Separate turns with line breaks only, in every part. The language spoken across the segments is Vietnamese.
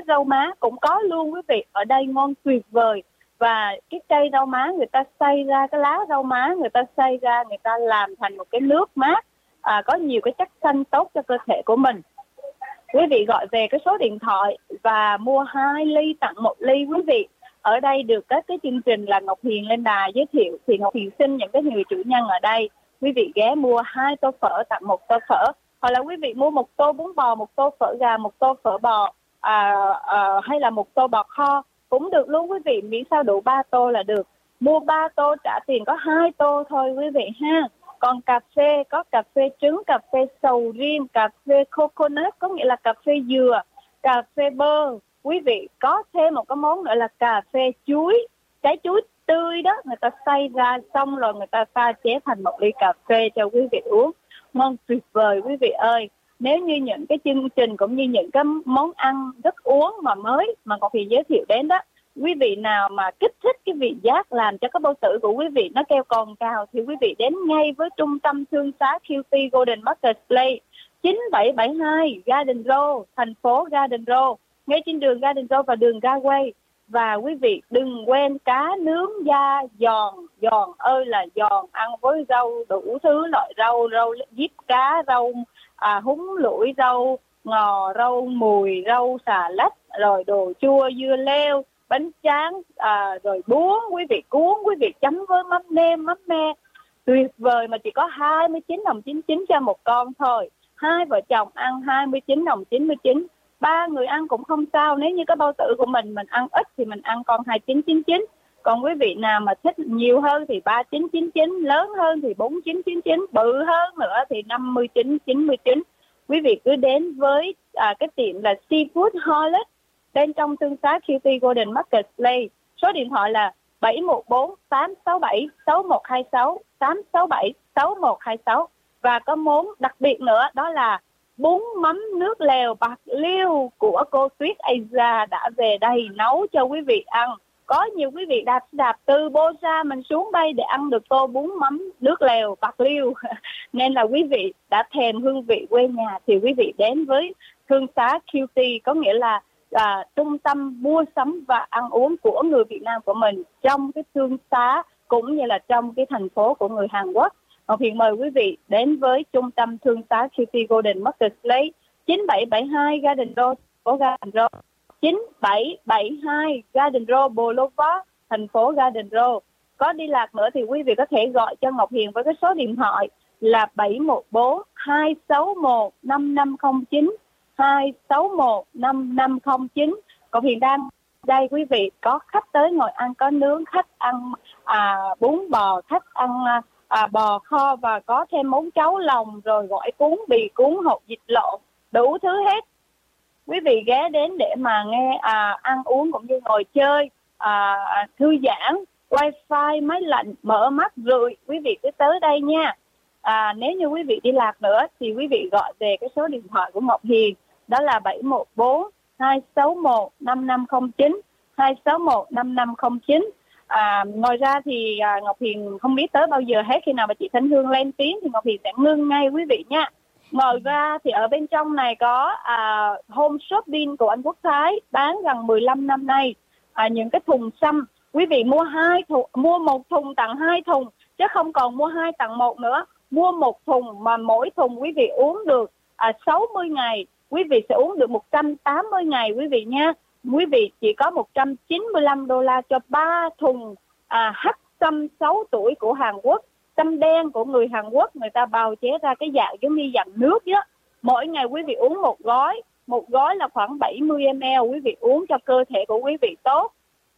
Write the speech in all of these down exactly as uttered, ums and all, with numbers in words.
rau má cũng có luôn quý vị, ở đây ngon tuyệt vời. Và cái cây rau má người ta xay ra, cái lá rau má người ta xay ra, người ta làm thành một cái nước mát, à, có nhiều cái chất xanh tốt cho cơ thể của mình. Quý vị gọi về cái số điện thoại và mua hai ly tặng một ly quý vị. Ở đây được các cái chương trình là Ngọc Hiền lên đài giới thiệu, thì Ngọc Hiền xin những cái người chủ nhân ở đây, quý vị ghé mua hai tô phở tặng một tô phở, hoặc là quý vị mua một tô bún bò, một tô phở gà, một tô phở bò, à, à, hay là một tô bò kho cũng được luôn quý vị, miễn sao đủ ba tô là được. Mua ba tô trả tiền có hai tô thôi quý vị ha. Còn cà phê, có cà phê trứng, cà phê sầu riêng, cà phê coconut, có nghĩa là cà phê dừa, cà phê bơ. Quý vị có thêm một cái món nữa là cà phê chuối, trái chuối tươi đó, người ta xay ra xong rồi người ta pha chế thành một ly cà phê cho quý vị uống. Ngon tuyệt vời quý vị ơi. Nếu như những cái chương trình cũng như những cái món ăn, thức uống mà mới mà Ngọc Hiền giới thiệu đến đó, quý vị nào mà kích thích cái vị giác làm cho cái bao tử của quý vị nó kêu cồn cào thì quý vị đến ngay với trung tâm thương xá Q T Golden Marketplace chín bảy bảy hai Garden Road, thành phố Garden Road, ngay trên đường Garden Road và đường Gateway. Và quý vị đừng quên cá nướng da giòn, giòn ơi là giòn, ăn với rau đủ thứ loại rau, rau diếp cá, rau à, húng lủi, rau ngò, rau mùi, rau xà lách, rồi đồ chua, dưa leo, bánh tráng, à, rồi bún, quý vị cuốn, quý vị chấm với mắm nêm, mắm me, tuyệt vời mà chỉ có hai mươi chín đồng chín mươi chín cho một con thôi. Hai vợ chồng ăn hai mươi chín đồng chín mươi chín, ba người ăn cũng không sao. Nếu như cái bao tử của mình mình ăn ít thì mình ăn con hai mươi chín chín mươi chín. Còn quý vị nào mà thích nhiều hơn thì ba mươi chín chín mươi chín, lớn hơn thì bốn mươi chín chín mươi chín, bự hơn nữa thì năm mươi chín chín mươi chín. Quý vị cứ đến với à, cái tiệm là Seafood Holic bên trong thương xá Q T Golden Marketplace. Số điện thoại là bảy một bốn tám sáu bảy sáu một hai sáu, tám sáu bảy sáu một hai sáu. Và có món đặc biệt nữa đó là bún mắm nước lèo bạc liêu của cô Tuyết Asia đã về đây nấu cho quý vị ăn. Có nhiều quý vị đạp đạp từ Bosa mình xuống đây để ăn được tô bún mắm nước lèo bạc liêu. Nên là quý vị đã thèm hương vị quê nhà thì quý vị đến với thương xá Q T, có nghĩa là là trung tâm mua sắm và ăn uống của người Việt Nam của mình trong cái thương xá cũng như là trong cái thành phố của người Hàn Quốc. Ngọc Hiền mời quý vị đến với trung tâm thương xá Q T Golden Marketplace chín bảy bảy hai Garden Road, phố Garden Road, chín bảy bảy hai Garden Road Boulevard, thành phố Garden Road. Có đi lạc nữa thì quý vị có thể gọi cho Ngọc Hiền với cái số điện thoại là bảy một bốn hai sáu một năm năm không chín, hai sáu một năm năm không chín. Ngọc Hiền đang đây quý vị, có khách tới ngồi ăn có nướng, khách ăn à, bún bò, khách ăn à, bò kho và có thêm món cháo lòng, rồi gỏi cuốn, bì cuốn, hột vịt lộn, đủ thứ hết. Quý vị ghé đến để mà nghe à, ăn uống cũng như ngồi chơi, à, thư giãn, wifi, máy lạnh, mở mắt rượi, quý vị cứ tới đây nha. À, nếu như quý vị đi lạc nữa thì quý vị gọi về cái số điện thoại của Ngọc Hiền, đó là bảy một bốn hai sáu một năm năm không chín, hai sáu một năm năm không chín. À, ngoài ra thì à, Ngọc Hiền không biết tới bao giờ hết, khi nào mà chị Thanh Hương lên tiếng thì Ngọc Hiền sẽ ngưng ngay quý vị nha. Ngoài ra thì ở bên trong này có à, Home Shopping của anh Quốc Thái bán gần mười lăm năm nay, à, những cái thùng xăm, quý vị mua hai thùng, mua một thùng tặng hai thùng chứ không còn mua hai tặng một nữa. Mua một thùng mà mỗi thùng quý vị uống được à, sáu mươi ngày, quý vị sẽ uống được một trăm tám mươi ngày quý vị nha. Quý vị chỉ có một trăm chín mươi lăm đô la cho ba thùng à, hắc xăm sáu tuổi của Hàn Quốc, xăm đen của người Hàn Quốc, người ta bào chế ra cái dạng giống như dạng nước đó. Mỗi ngày quý vị uống một gói, một gói là khoảng bảy mươi mi li lít, quý vị uống cho cơ thể của quý vị tốt.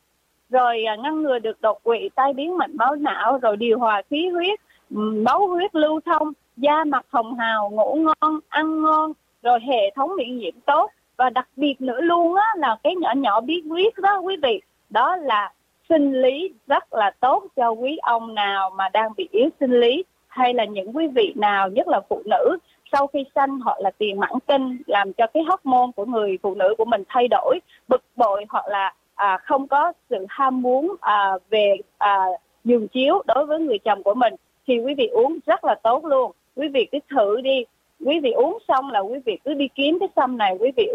Rồi à, ngăn ngừa được đột quỵ, tai biến mạch máu não, rồi điều hòa khí huyết, máu huyết lưu thông, da mặt hồng hào, ngủ ngon, ăn ngon, rồi hệ thống miễn nhiễm tốt. Và đặc biệt nữa luôn á là cái nhỏ nhỏ bí quyết đó quý vị, đó là sinh lý rất là tốt cho quý ông nào mà đang bị yếu sinh lý, hay là những quý vị nào, nhất là phụ nữ sau khi sanh hoặc là tiền mãn kinh, làm cho cái hormone của người phụ nữ của mình thay đổi, bực bội hoặc là à, không có sự ham muốn à, về à, giường chiếu đối với người chồng của mình, thì quý vị uống rất là tốt luôn. Quý vị cứ thử đi, quý vị uống xong là quý vị cứ đi kiếm cái xăm này quý vị uống,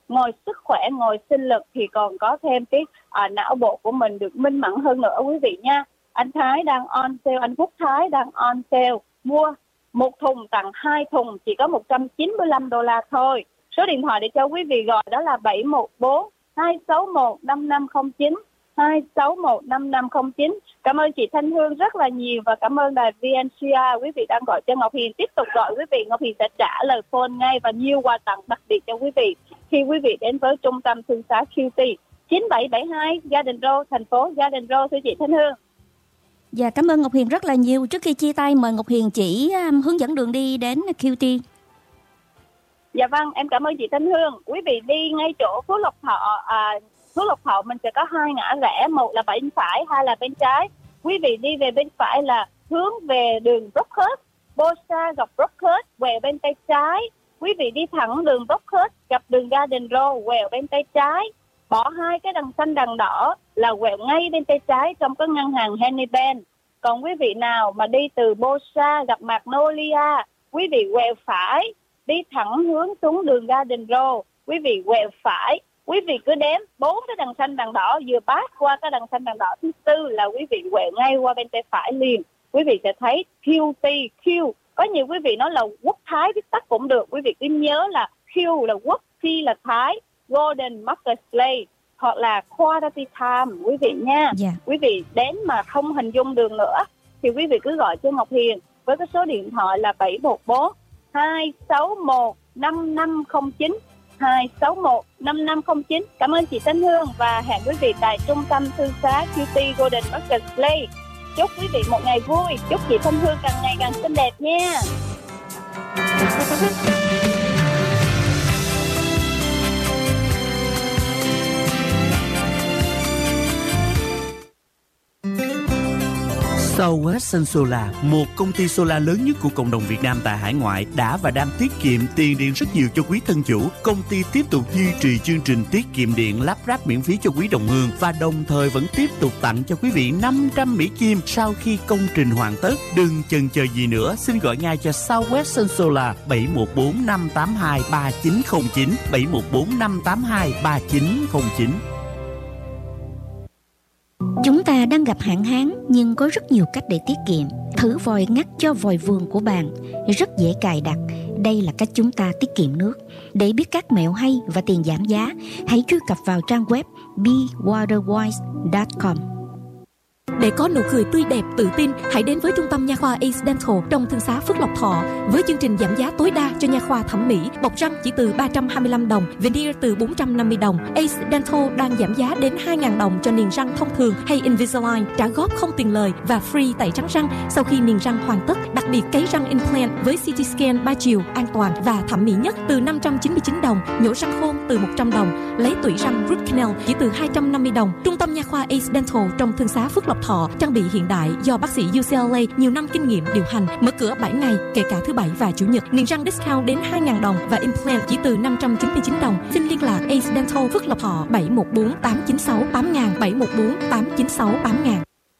ngoài sức khỏe, ngoài sinh lực thì còn có thêm cái à, não bộ của mình được minh mẫn hơn nữa quý vị nha. Anh Thái đang on sale, anh Quốc Thái đang on sale, mua một thùng tặng hai thùng chỉ có một trăm chín mươi lăm đô la thôi. Số điện thoại để cho quý vị gọi đó là bảy một bốn hai sáu một năm năm không chín, hai sáu một năm năm không chín. Cảm ơn chị Thanh Hương rất là nhiều và cảm ơn đài vê en xê rờ. Quý vị đang gọi cho Ngọc Hiền, tiếp tục gọi quý vị, Ngọc Hiền sẽ trả lời phone ngay và nhiều quà tặng đặc biệt cho quý vị khi quý vị đến với trung tâm thương xá quy tê chín bảy bảy hai Garden Road, thành phố Garden Road, thưa chị Thanh Hương.
Dạ, cảm ơn Ngọc Hiền rất là nhiều. Trước khi chia tay, mời Ngọc Hiền chỉ um, hướng dẫn đường đi đến quy tê.
Dạ vâng, em cảm ơn chị Thanh Hương. Quý vị đi ngay chỗ Phú Lộc Thọ, à, Phú Lộc Thọ mình sẽ có hai ngã rẽ, một là bên phải, hai là bên trái. Quý vị đi về bên phải là hướng về đường Brookhurst, Bosa gặp Brookhurst, quẹo bên tay trái. Quý vị đi thẳng đường Brookhurst gặp đường Garden Road, quẹo bên tay trái. Bỏ hai cái đằng xanh đằng đỏ là quẹo ngay bên tay trái trong cái ngân hàng Henny Ben. Còn quý vị nào mà đi từ Bosa gặp Magnolia, quý vị quẹo phải, đi thẳng hướng xuống đường Garden Road, quý vị quẹo phải. Quý vị cứ đếm bốn cái đằng xanh đằng đỏ, vừa pass qua cái đằng xanh đằng đỏ thứ tư là quý vị quẹo ngay qua bên tay phải liền. Quý vị sẽ thấy quy tê, Q. Có nhiều quý vị nói là Quốc Thái viết tắt cũng được. Quý vị cứ nhớ là Q là Quốc, T là Thái, Golden Marketplace hoặc là Quality Time quý vị nha. Yeah. Quý vị đến mà không hình dung đường nữa thì quý vị cứ gọi cho Ngọc Hiền với cái số điện thoại là bảy một bốn hai sáu một năm năm không chín, hai sáu một năm năm không chín. Cảm ơn chị Thanh Hương và hẹn quý vị tại trung tâm thương xá quy tê Golden Marketplace. Chúc quý vị một ngày vui, chúc chị Thanh Hương càng ngày càng xinh đẹp nha.
Southwestern Solar, một công ty solar lớn nhất của cộng đồng Việt Nam tại hải ngoại, đã và đang tiết kiệm tiền điện rất nhiều cho quý thân chủ. Công ty tiếp tục duy trì chương trình tiết kiệm điện lắp ráp miễn phí cho quý đồng hương và đồng thời vẫn tiếp tục tặng cho quý vị năm trăm Mỹ Kim sau khi công trình hoàn tất. Đừng chần chờ gì nữa, xin gọi ngay cho Southwestern Solar bảy một bốn năm tám hai ba chín không chín, bảy một bốn năm tám hai ba chín không chín.
Chúng ta đang gặp hạn hán nhưng có rất nhiều cách để tiết kiệm. Thử vòi ngắt cho vòi vườn của bạn, rất dễ cài đặt. Đây là cách chúng ta tiết kiệm nước. Để biết các mẹo hay và tiền giảm giá, hãy truy cập vào trang web be waterwise chấm com.
Để có nụ cười tươi đẹp, tự tin, hãy đến với trung tâm nha khoa Ace Dental trong thương xá Phước Lộc Thọ với chương trình giảm giá tối đa cho nha khoa thẩm mỹ. Bọc răng chỉ từ ba trăm hai mươi lăm đồng, veneer từ bốn trăm năm mươi đồng. Ace Dental đang giảm giá đến hai nghìn đồng cho niềng răng thông thường hay Invisalign, trả góp không tiền lời và free tẩy trắng răng sau khi niềng răng hoàn tất. Đặc biệt cấy răng implant với xê tê scan ba chiều an toàn và thẩm mỹ nhất từ năm trăm chín mươi chín đồng, nhổ răng khôn từ một trăm đồng, lấy tủy răng root canal chỉ từ hai trăm năm mươi đồng. Trung tâm nha khoa Ace Dental trong thương xá Phước Lộc Thọ, trang bị hiện đại do bác sĩ u xê lờ a nhiều năm kinh nghiệm điều hành, mở cửa bảy ngày kể cả thứ bảy và chủ nhật. Niềng răng discount đến hai nghìn đồng và implant chỉ từ năm trăm chín mươi chín đồng. Xin liên lạc Ace Dental Phước Lộc Thọ bảy một bốn tám chín sáu tám nghìn, bảy một bốn tám chín sáu tám nghìn.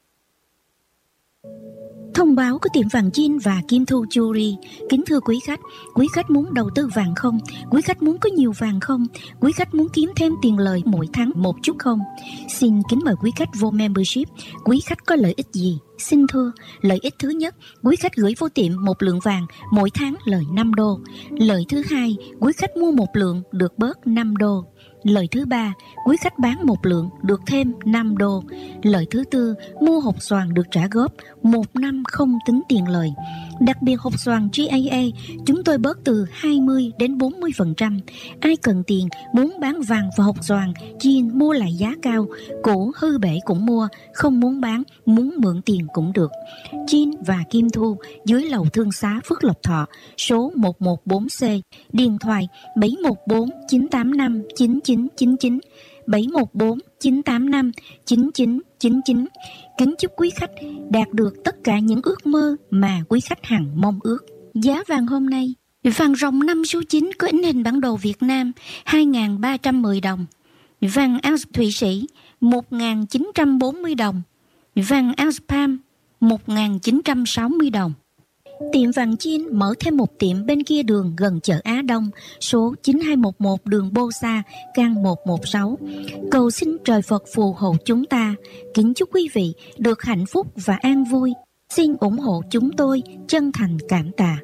Thông báo của tiệm vàng Jin và Kim Thu Jewelry. Kính thưa quý khách, quý khách muốn đầu tư vàng không? Quý khách muốn có nhiều vàng không? Quý khách muốn kiếm thêm tiền lời mỗi tháng một chút không? Xin kính mời quý khách vô membership. Quý khách có lợi ích gì? Xin thưa, lợi ích thứ nhất, quý khách gửi vô tiệm một lượng vàng, mỗi tháng lời năm đô. Lợi thứ hai, quý khách mua một lượng được bớt năm đô. Lợi thứ ba, quý khách bán một lượng được thêm năm đô. Lợi thứ tư, mua hộp xoàn được trả góp một năm không tính tiền lời. Đặc biệt hộp xoàn giê a a chúng tôi bớt từ hai mươi đến bốn mươi phần trăm. Ai cần tiền, muốn bán vàng và hộp xoàn, Jin mua lại giá cao, cũ hư bể cũng mua, không muốn bán, muốn mượn tiền cũng được. Jin và Kim Thu dưới lầu thương xá Phước Lộc Thọ, số một một bốn C, điện thoại bảy một bốn chín tám năm chín chín chín chín, bảy một bốn chín tám năm chín chín chín chín. Kính chúc quý khách đạt được tất cả những ước mơ mà quý khách hằng mong ước. Giá vàng hôm nay, vàng ròng năm số chín có in hình bản đồ Việt Nam hai nghìn ba trăm mười đồng, vàng ounce Thụy Sĩ một nghìn chín trăm bốn mươi đồng, vàng ounce Palm một nghìn chín trăm sáu mươi đồng. Tiệm vàng Chin mở thêm một tiệm bên kia đường gần chợ Á Đông, số chín hai một một đường Bô Sa, căn một một sáu. Cầu xin trời Phật phù hộ chúng ta. Kính chúc quý vị được hạnh phúc và an vui. Xin ủng hộ chúng tôi, chân thành cảm tạ.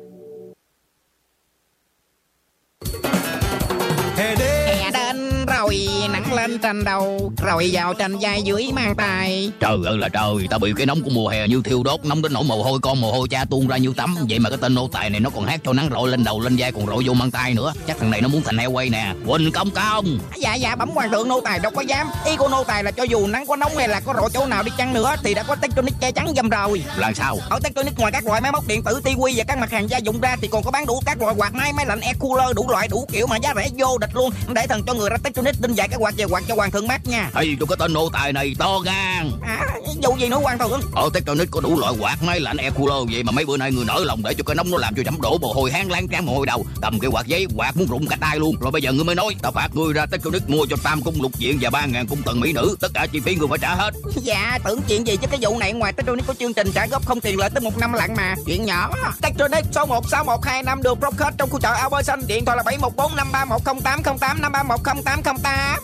Hè đến rồi, nắng lên trên đầu, rồi vào trên vai dưới mang tay.
Trời ơi là trời, tao bị cái nóng của mùa hè như thiêu đốt, nóng đến nỗi mồ hôi con mồ hôi cha tuôn ra như tắm. Vậy mà cái tên nô tài này nó còn hát cho nắng rội lên đầu lên vai, còn rội vô mang tay nữa. Chắc thằng này nó muốn thành heo quay nè. Quỳnh Công Công.
Dạ dạ bẩm hoàng thượng, nô tài đâu có dám. Ý của nô tài là cho dù nắng có nóng hay là có rội chỗ nào đi chăng nữa thì đã có Tektronix che chắn giùm rồi.
Là sao?
Ở Tektronix ngoài các loại máy móc điện tử, tivi và các mặt hàng gia dụng ra thì còn có bán đủ các loại quạt máy, máy lạnh, air cooler đủ loại đủ kiểu mà giá rẻ vô địch luôn. Để thần cho người ra Tektronix tin dạy cái quạt về quạt cho hoàng thượng mát nha.
Ây, cho cái tên nô tài này to gan.
À, dù gì nữa hoàng thượng?
Ở Tektronix có đủ loại quạt máy lạnh, air cooler, vậy mà mấy bữa nay người nỡ lòng để cho cái nóng nó làm cho chấm đổ mồ hôi hán láng trán mồ hôi đầu. Cầm cái quạt giấy quạt muốn rụng cả tay luôn. Rồi bây giờ ngươi mới nói tao phạt ngươi ra Tektronix mua cho tam cung lục diện và ba ngàn cung tần mỹ nữ, tất cả chi phí ngươi phải trả hết.
Dạ tưởng chuyện gì chứ cái vụ này ngoài Tektronix có chương trình trả góp không tiền lợi tới một năm lận mà. Chuyện nhỏ. Tektronix số một sáu một hai năm đường Brockhead trong khu chợ Albert Xanh, điện thoại là bảy một bốn năm ba một không tám không tám năm ba một không tám không tám.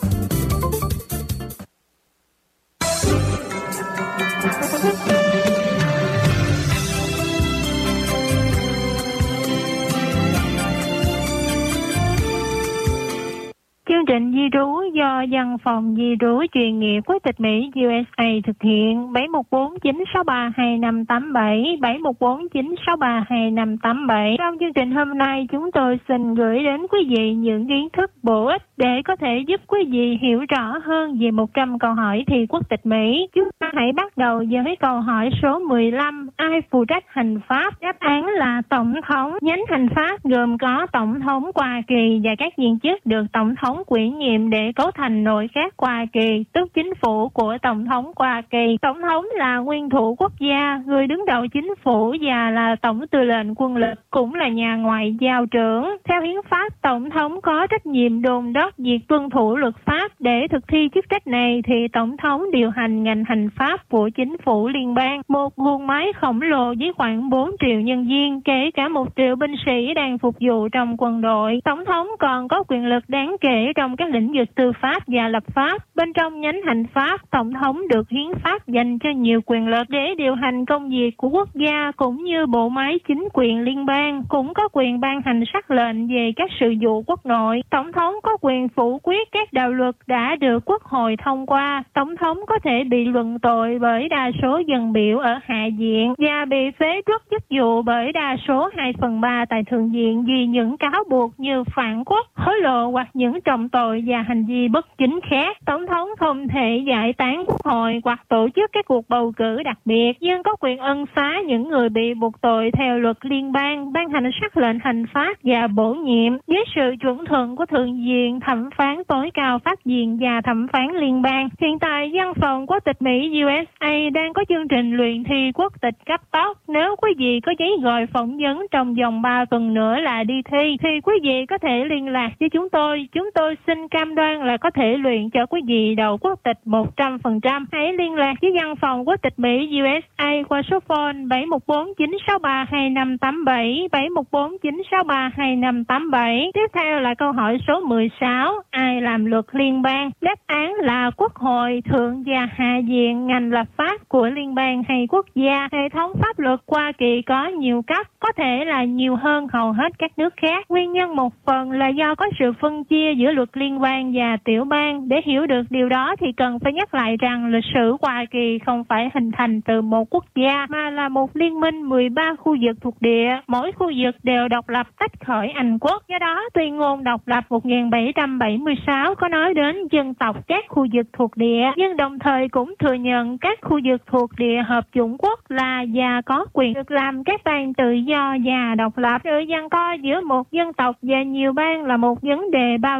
Chương trình di trú do Văn phòng di trú chuyên nghiệp quốc tịch Mỹ U S A thực hiện. Bảy một bốn chín sáu ba hai năm tám bảy, bảy một bốn chín sáu ba hai năm tám bảy. Trong chương trình hôm nay, chúng tôi xin gửi đến quý vị những kiến thức bổ ích để có thể giúp quý vị hiểu rõ hơn về một trăm câu hỏi thi quốc tịch Mỹ. Chúng ta hãy bắt đầu với câu hỏi số mười lăm. Ai phụ trách hành pháp? Đáp án là Tổng thống. Nhánh hành pháp gồm có Tổng thống Hoa Kỳ và các viên chức được Tổng thống ủy nhiệm để cấu thành nội các Hoa Kỳ, tức chính phủ của Tổng thống Hoa Kỳ. Tổng thống là nguyên thủ quốc gia, người đứng đầu chính phủ và là Tổng tư lệnh quân lực, cũng là nhà ngoại giao trưởng. Theo hiến pháp, Tổng thống có trách nhiệm đôn đốc việc tuân thủ luật pháp. Để thực thi chức trách này thì Tổng thống điều hành ngành hành pháp của chính phủ liên bang, một guồng máy khổng lồ với khoảng bốn triệu nhân viên, kể cả một triệu binh sĩ đang phục vụ trong quân đội. Tổng thống còn có quyền lực đáng kể trong các lĩnh vực tư pháp và lập pháp. Bên trong nhánh hành pháp, Tổng thống được hiến pháp dành cho nhiều quyền lực để điều hành công việc của quốc gia cũng như bộ máy chính quyền liên bang, cũng có quyền ban hành sắc lệnh về các sự vụ quốc nội. Tổng thống có quyền phủ quyết các đạo luật đã được quốc hội thông qua. Tổng thống có thể bị luận tội bởi đa số dân biểu ở Hạ viện và bị phế truất chức vụ bởi đa số hai phần ba tại Thượng viện vì những cáo buộc như phản quốc, hối lộ hoặc những trọng tội và hành vi bất chính khác. Tổng thống không thể giải tán quốc hội hoặc tổ chức các cuộc bầu cử đặc biệt, nhưng có quyền ân xá những người bị buộc tội theo luật liên bang, ban hành sắc lệnh hành pháp và bổ nhiệm với sự chuẩn thuận của Thượng viện, thẩm phán tối cao, pháp viện và thẩm phán liên bang. Hiện tại, Văn phòng quốc tịch Mỹ U S A đang có chương trình luyện thi quốc tịch cấp tốc. Nếu quý vị có giấy gọi phỏng vấn trong vòng ba tuần nữa là đi thi, thì quý vị có thể liên lạc với chúng tôi. Chúng tôi xin cam đoan là có thể luyện cho quý vị đậu quốc tịch một trăm phần trăm. Hãy liên lạc với Văn phòng quốc tịch Mỹ U S A qua số phone bảy một bốn chín sáu ba hai năm tám bảy, bảy một bốn chín sáu ba hai năm tám bảy. Tiếp theo là câu hỏi số mười sáu. Ai làm luật liên bang? Đáp án là Quốc hội, Thượng và Hạ viện, ngành lập pháp của liên bang hay quốc gia. Hệ thống pháp luật Hoa Kỳ có nhiều cấp, có thể là nhiều hơn hầu hết các nước khác. Nguyên nhân một phần là do có sự phân chia giữa luật liên bang và tiểu bang. Để hiểu được điều đó thì cần phải nhắc lại rằng lịch sử Hoa Kỳ không phải hình thành từ một quốc gia mà là một liên minh mười ba khu vực thuộc địa. Mỗi khu vực đều độc lập tách khỏi Anh quốc. Do đó, tuyên ngôn độc lập một nghìn bảy trăm bảy mươi sáu có nói đến dân tộc các khu vực thuộc địa, nhưng đồng thời cũng thừa nhận các khu vực thuộc địa hợp chủng quốc là và có quyền được làm các bang tự do và độc lập. Sự giằng co giữa một dân tộc và nhiều bang là một vấn đề bao trùm lịch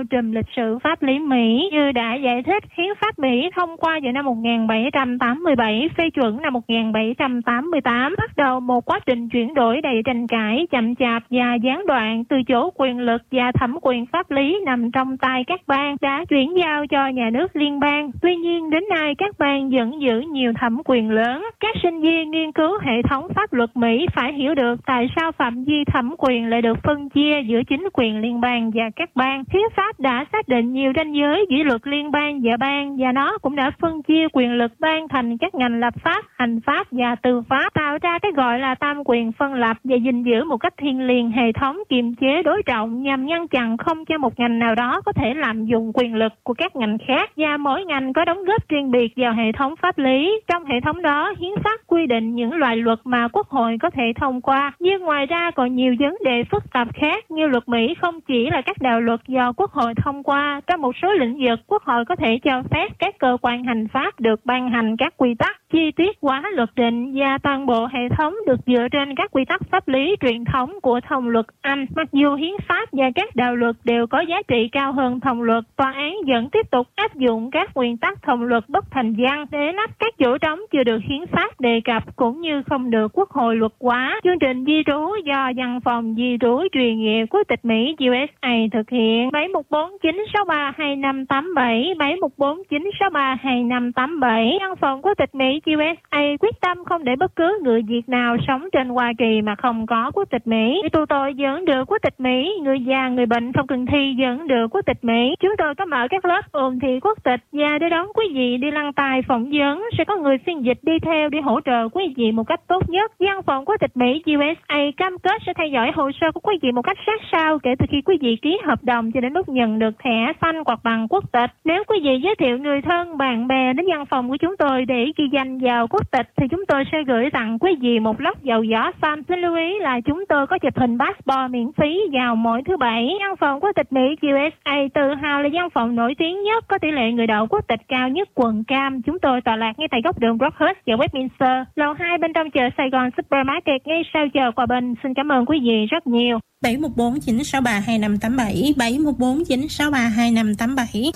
sự pháp lý Mỹ. Như đã giải thích, hiến pháp Mỹ thông qua vào năm một nghìn bảy trăm tám mươi bảy, phê chuẩn năm một nghìn bảy trăm tám mươi tám, bắt đầu một quá trình chuyển đổi đầy tranh cãi, chậm chạp và gián đoạn, từ chỗ quyền lực và thẩm quyền pháp lý nằm trong tay các bang đã chuyển giao cho nhà nước liên bang. Tuy nhiên, đến nay các bang vẫn giữ nhiều thẩm quyền lớn. Các sinh viên nghiên cứu hệ thống pháp luật Mỹ phải hiểu được tại sao phạm vi thẩm quyền lại được phân chia giữa chính quyền liên bang và các bang. Hiến pháp đã xác định nhiều ranh giới giữa luật liên bang và bang, và nó cũng đã phân chia quyền lực bang thành các ngành lập pháp, hành pháp và tư pháp, tạo ra cái gọi là tam quyền phân lập và gìn giữ một cách thiêng liêng hệ thống kiềm chế đối trọng nhằm ngăn chặn không cho một ngành nào đó có thể làm dùng quyền lực của các ngành khác, và mỗi ngành có đóng góp riêng biệt vào hệ thống pháp lý. Trong hệ thống đó, hiến pháp quy định những loại luật mà Quốc hội có thể thông qua, nhưng ngoài ra còn nhiều vấn đề phức tạp khác, như luật Mỹ không chỉ là các đạo luật do Quốc hội thông qua. Trong một số lĩnh vực, Quốc hội có thể cho phép các cơ quan hành pháp được ban hành các quy tắc chi tiết hóa luật định, và toàn bộ hệ thống được dựa trên các quy tắc pháp lý truyền thống của thông luật Anh. Mặc dù hiến pháp và các đạo luật đều có giá trị cao hơn thông luật, tòa án vẫn tiếp tục áp dụng các nguyên tắc thông luật bất thành văn để lấp các chỗ trống chưa được hiến pháp đề cập, cũng như không được Quốc hội luật hóa. Chương trình di trú do Văn phòng Di trú Truyền nghiệp Quốc tịch Mỹ U S A thực hiện. Bảy một bốn chín sáu ba hai năm tám bảy, bảy một bốn chín sáu ba hai năm tám bảy. Văn phòng Quốc tịch Mỹ U S A quyết tâm không để bất cứ người Việt nào sống trên Hoa Kỳ mà không có quốc tịch Mỹ. Người tù tội vẫn được quốc tịch Mỹ, người già, người bệnh không cần thi vẫn được quốc tịch Mỹ. Chúng tôi có mở các lớp ôn thi quốc tịch, và để đón quý vị đi lăn tài phỏng vấn sẽ có người phiên dịch đi theo để hỗ trợ quý vị một cách tốt nhất. Văn phòng Quốc tịch Mỹ U S A cam kết sẽ theo dõi hồ sơ của quý vị một cách sát sao kể từ khi quý vị ký hợp đồng cho đến lúc nhận được thẻ xanh hoặc bằng quốc tịch. Nếu quý vị giới thiệu người thân, bạn bè đến văn phòng của chúng tôi để ghi danh vào quốc tịch thì chúng tôi sẽ gửi tặng quý vị một lốc dầu gió xanh. Xin lưu ý là chúng tôi có chụp hình passport miễn phí vào mỗi thứ bảy. Văn phòng Quốc tịch Mỹ U S A tự hào là văn phòng nổi tiếng nhất, có tỷ lệ người đậu quốc tịch cao nhất quận Cam. Chúng tôi tọa lạc ngay tại góc đường Brockhurst và Westminster, lầu hai bên trong chợ Sài Gòn Supermarket, ngay sau chợ Hòa Bình. Xin cảm ơn quý vị rất nhiều.
bảy một bốn chín sáu ba hai năm tám bảy, bảy một bốn chín sáu ba hai năm tám bảy.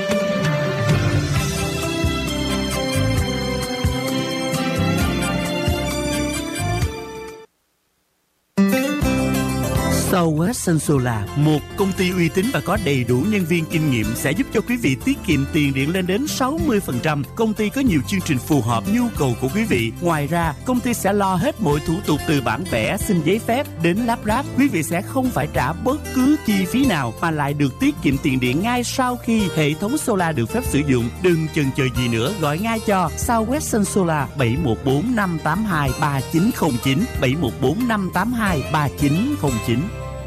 Southwestern Solar, một công ty uy tín và có đầy đủ nhân viên kinh nghiệm sẽ giúp cho quý vị tiết kiệm tiền điện lên đến sáu mươi phần trăm. Công ty có nhiều chương trình phù hợp nhu cầu của quý vị. Ngoài ra, công ty sẽ lo hết mọi thủ tục từ bản vẽ, xin giấy phép đến lắp ráp. Quý vị sẽ không phải trả bất cứ chi phí nào mà lại được tiết kiệm tiền điện ngay sau khi hệ thống solar được phép sử dụng. Đừng chần chờ gì nữa, gọi ngay cho Southwestern Solar bảy một bốn năm tám hai ba chín không chín, bảy một bốn năm tám hai ba chín không chín.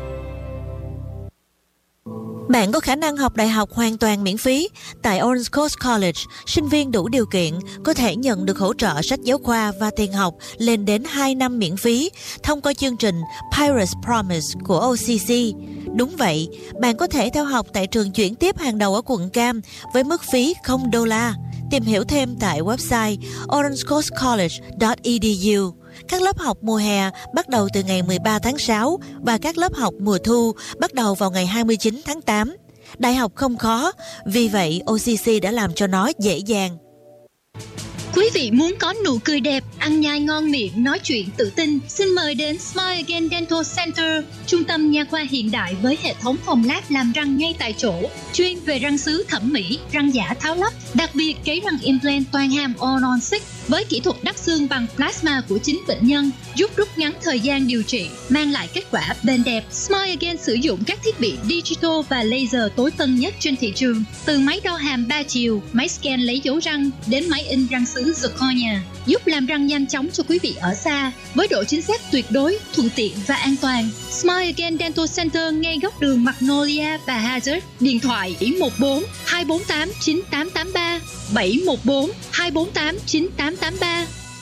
Bạn có khả năng học đại học hoàn toàn miễn phí. Tại Orange Coast College, sinh viên đủ điều kiện có thể nhận được hỗ trợ sách giáo khoa và tiền học lên đến hai năm miễn phí thông qua chương trình Pirates Promise của O C C. Đúng vậy, bạn có thể theo học tại trường chuyển tiếp hàng đầu ở quận Cam với mức phí không đô la. Tìm hiểu thêm tại website orange coast college dot e d u. Các lớp học mùa hè bắt đầu từ ngày mười ba tháng sáu và các lớp học mùa thu bắt đầu vào ngày hai mươi chín tháng tám. Đại học không khó, vì vậy O C C đã làm cho nó dễ dàng.
Quý vị muốn có nụ cười đẹp, ăn nhai ngon miệng, nói chuyện tự tin, xin mời đến Smile Again Dental Center, trung tâm nha khoa hiện đại với hệ thống phòng lab làm răng ngay tại chỗ, chuyên về răng sứ thẩm mỹ, răng giả tháo lắp, đặc biệt cấy răng implant toàn hàm orthodontic với kỹ thuật đắp xương bằng plasma của chính bệnh nhân, giúp rút ngắn thời gian điều trị, mang lại kết quả bền đẹp. Smile Again sử dụng các thiết bị digital và laser tối tân nhất trên thị trường, từ máy đo hàm ba chiều, máy scan lấy dấu răng đến máy in răng sứ zirconia, giúp làm răng nhanh chóng cho quý vị ở xa với độ chính xác tuyệt đối, thuận tiện và an toàn. Smile Again Dental Center ngay góc đường Magnolia và Hazard. Điện thoại bảy một bốn hai bốn tám chín tám tám ba, bảy một bốn hai bốn tám chín tám tám ba.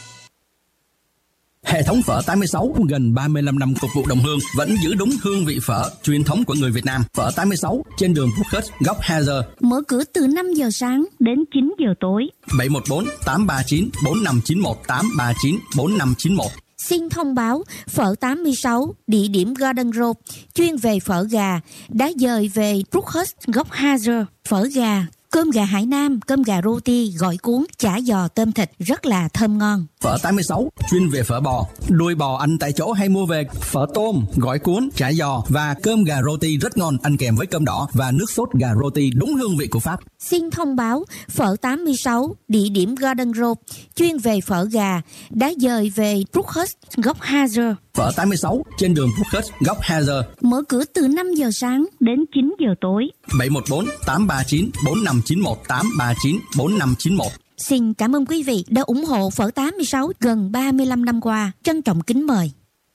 Hệ thống phở tám mươi sáu gần ba mươi lăm năm phục vụ đồng hương vẫn giữ đúng hương vị phở truyền thống của người Việt Nam. Phở tám mươi sáu trên đường Brookhurst, góc Hazard.
Mở cửa từ năm giờ sáng đến chín giờ tối.
bảy một bốn tám ba chín bốn năm chín một, tám ba chín bốn năm chín một.
Xin thông báo phở tám mươi sáu, địa điểm Garden Road, chuyên về phở gà, đã dời về Brookhurst, góc Hazer. Phở gà, cơm gà Hải Nam, cơm gà roti, gỏi cuốn, chả giò tôm thịt rất là thơm ngon.
Phở tám mươi sáu, chuyên về phở bò, đuôi bò ăn tại chỗ hay mua về, phở tôm, gỏi cuốn, chả giò và cơm gà roti rất ngon, ăn kèm với cơm đỏ và nước sốt gà roti đúng hương vị của Pháp.
Xin thông báo phở tám mươi sáu, địa điểm Garden Road, chuyên về phở gà, đã dời về Brookhurst, góc Hazer.
Phở tám mươi sáu, trên đường Brookhurst, góc Hazer.
Mở cửa từ năm giờ sáng đến chín giờ tối.
bảy một bốn tám ba chín bốn năm chín một tám ba chín bốn năm chín một.
Xin cảm ơn quý vị đã ủng hộ phở tám mươi sáu gần ba mươi lăm năm qua. Trân trọng kính mời.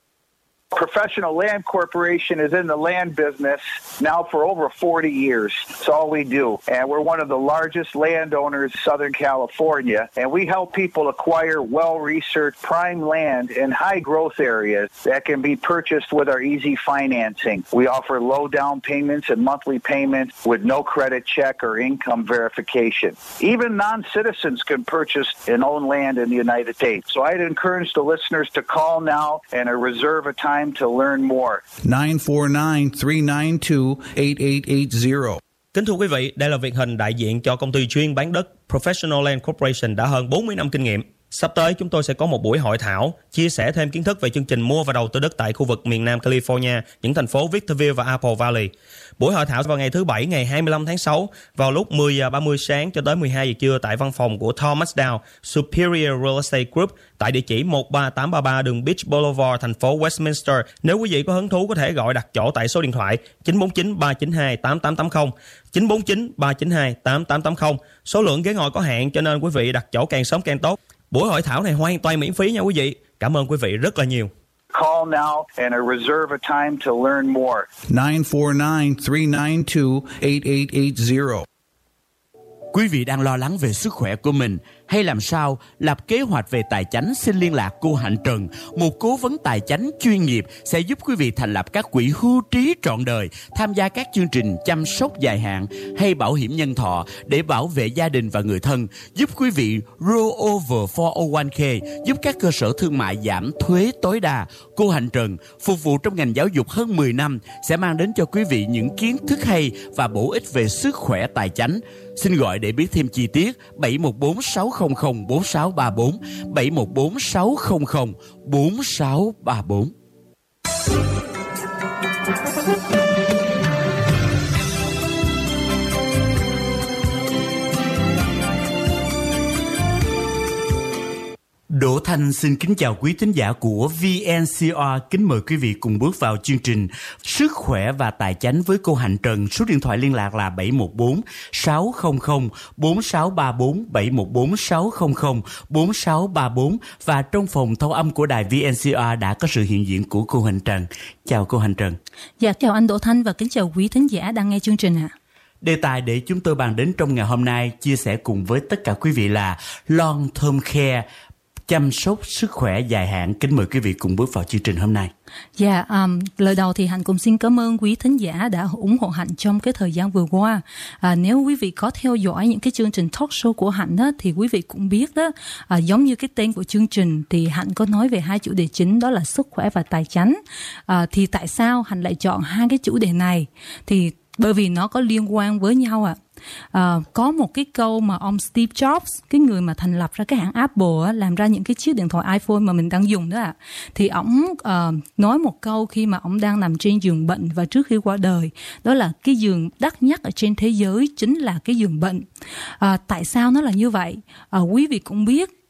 Professional Land Corporation is in the land business now for over forty years. It's all we do. And we're one of the largest landowners in Southern California. And we help people acquire well-researched prime land in high-growth areas that can be purchased with our easy financing. We offer low down payments and monthly payments with no credit check or income verification. Even non-citizens can purchase and own land in the United States. So I'd encourage the listeners to call now and reserve a time to learn more.
nine four nine three nine two eight eight eight zero.
Kính thưa quý vị, đây là Việt Hình đại diện cho công ty chuyên bán đất Professional Land Corporation đã hơn bốn mươi năm kinh nghiệm. Sắp tới chúng tôi sẽ có một buổi hội thảo chia sẻ thêm kiến thức về chương trình mua và đầu tư đất tại khu vực miền Nam California, những thành phố Victorville và Apple Valley. Buổi hội thảo vào ngày thứ Bảy ngày hai mươi lăm tháng sáu vào lúc mười giờ ba mươi sáng cho tới mười hai giờ trưa tại văn phòng của Thomas Dow Superior Real Estate Group tại địa chỉ một ba tám ba ba đường Beach Boulevard, thành phố Westminster. Nếu quý vị có hứng thú có thể gọi đặt chỗ tại số điện thoại chín bốn chín ba chín hai tám tám tám không, chín bốn chín ba chín hai tám tám tám không. Số lượng ghế ngồi có hạn cho nên quý vị đặt chỗ càng sớm càng tốt. Buổi hội thảo này hoàn toàn miễn phí nha quý vị. Cảm ơn quý vị rất là nhiều.
Call now and reserve a time to learn more.
nine four nine three nine two eight eight eight zero.
Quý vị đang lo lắng về sức khỏe của mình hay làm sao lập kế hoạch về tài chính, xin liên lạc cô Hạnh Trần, một cố vấn tài chính chuyên nghiệp sẽ giúp quý vị thành lập các quỹ hưu trí trọn đời, tham gia các chương trình chăm sóc dài hạn hay bảo hiểm nhân thọ để bảo vệ gia đình và người thân, giúp quý vị roll over four oh one k, giúp các cơ sở thương mại giảm thuế tối đa. Cô Hạnh Trần phục vụ trong ngành giáo dục hơn mười năm sẽ mang đến cho quý vị những kiến thức hay và bổ ích về sức khỏe tài chính. Xin gọi để biết thêm chi tiết bảy một bốn sáu không không bốn sáu ba bốn, bảy một bốn sáu không không bốn sáu ba bốn. Đỗ Thanh xin kính chào quý thính giả của vê en xê rờ. Kính mời quý vị cùng bước vào chương trình Sức khỏe và tài chính với cô Hạnh Trần. Số điện thoại liên lạc là bảy một bốn sáu không không bốn sáu ba bốn, bảy một bốn sáu không không bốn sáu ba bốn. Và trong phòng thâu âm của đài vê en xê rờ đã có sự hiện diện của cô Hạnh Trần. Chào cô Hạnh Trần.
Dạ, chào anh Đỗ Thanh và kính chào quý thính giả đang nghe chương trình ạ.
Đề tài để chúng tôi bàn đến trong ngày hôm nay chia sẻ cùng với tất cả quý vị là long term care, chăm sóc sức khỏe dài hạn. Kính mời quý vị cùng bước vào chương trình hôm nay.
Dạ, um, lời đầu thì Hạnh cũng xin cảm ơn quý thính giả đã ủng hộ Hạnh trong cái thời gian vừa qua. À, nếu quý vị có theo dõi những cái chương trình talk show của Hạnh đó, thì quý vị cũng biết đó, à, giống như cái tên của chương trình thì Hạnh có nói về hai chủ đề chính, đó là sức khỏe và tài chính. À, thì tại sao Hạnh lại chọn hai cái chủ đề này? Thì bởi vì nó có liên quan với nhau ạ. À. À, có một cái câu mà ông Steve Jobs, cái người mà thành lập ra cái hãng Apple á, làm ra những cái chiếc điện thoại iPhone mà mình đang dùng đó ạ, à, thì ông uh, nói một câu khi mà ông đang nằm trên giường bệnh và trước khi qua đời, đó là cái giường đắt nhất ở trên thế giới chính là cái giường bệnh. À, tại sao nó là như vậy? À, quý vị cũng biết